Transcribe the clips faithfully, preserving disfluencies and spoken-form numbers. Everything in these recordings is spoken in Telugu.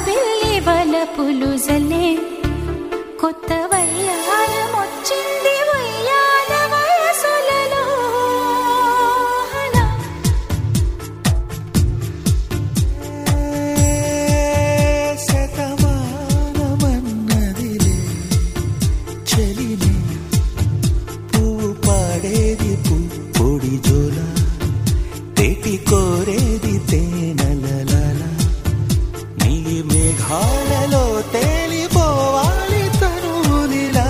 జాబిల్లి వలపులు జల్లే కొత్త వయ్యారమొచ్చింది వయ్యాల వయసులలో శతమానమన్నదిలే చెలినే పువ్వు పాడేది పొడి జోల తేటి కోరేది తేనెలలాల నీలి మేఘాలలో తేలిపోవాలి తనువులిలా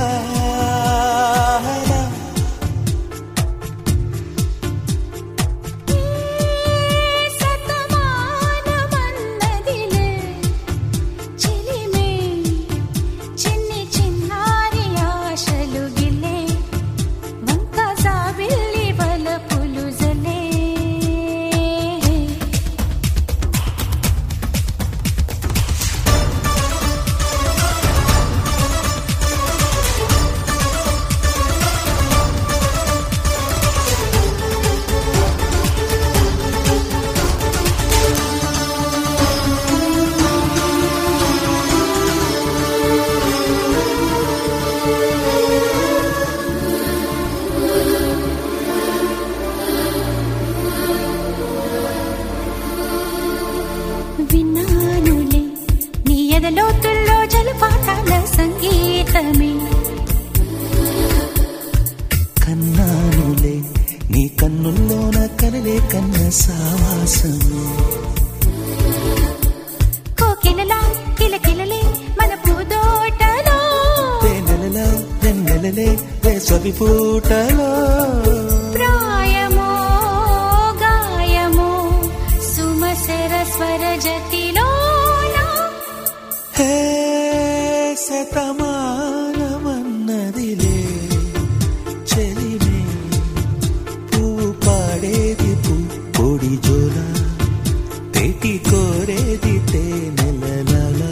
శతమానమన్నదిలే చెలిమే చిన్ని చిన్నారి ఆశలు గిల్లే వంక జాబిల్లి వలపులు జల్లే విన్నానులే నీ ఎదలోతుల్లో జలపాతాల సంగీతమే కన్నానులే నీ కన్నుల్లోన కలలే కన్న సావాసమే కోకిలలా కిలకిలలే మన పూదోటలో తేనెలలా వెన్నెలలే వేసవి పూటలో ప్రాయమో గాయమో సుమసర స్వర జతిలోనా హే శతమానమన్నదిలే చెలిమే పువ్వు పాడేది పొడి జోల తేటి కోరేది తేనెలలాల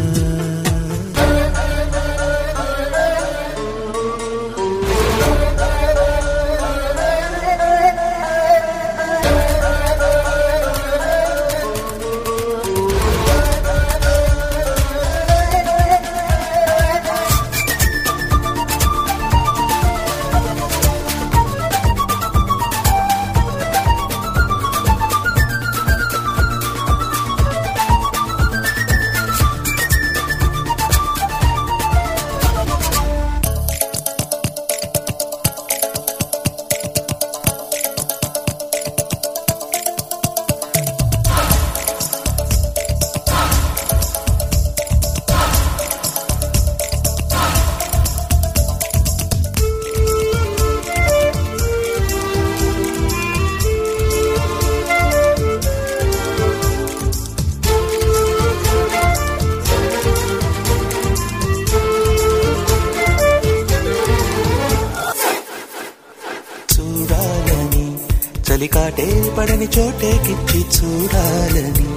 చూడాలని చలికాటే పడని చోటేకిచ్చి చూడాలని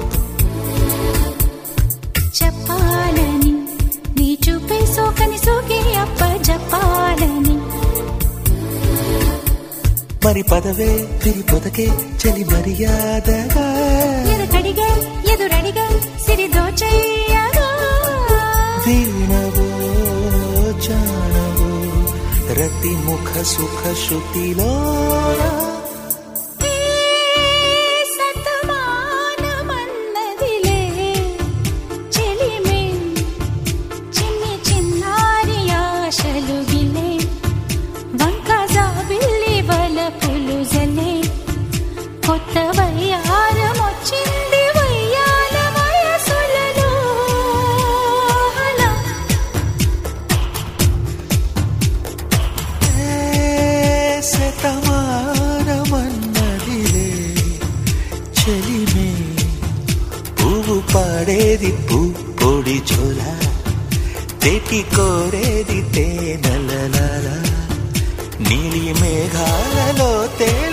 చెప్పాలని నీ చూపే సోకని సోకి అప్ప చెప్పాలని మరి పదవే తిరి పొదకే చలి మర్యాదగా ఎదుకడిగే ఎదురడిగే సిరి దోచయ్యగా వీణవో జానవో రతి ముఖ సుఖ శృతిలో శతమానమన్నదిలే చెలిమే చిన్ని చిన్నారి ఆశలు గిల్లే వంక జాబిల్లి వలపులు జల్లే కొత్త వయ్యారమొచ్చింది వయ్యాల వయసులలో శతమానమన్నదిలే చెలిమే పువ్వు పాడేది పొడి జోల తేటి కోరేది తేనెలలాల నీలి మేఘాలలో తే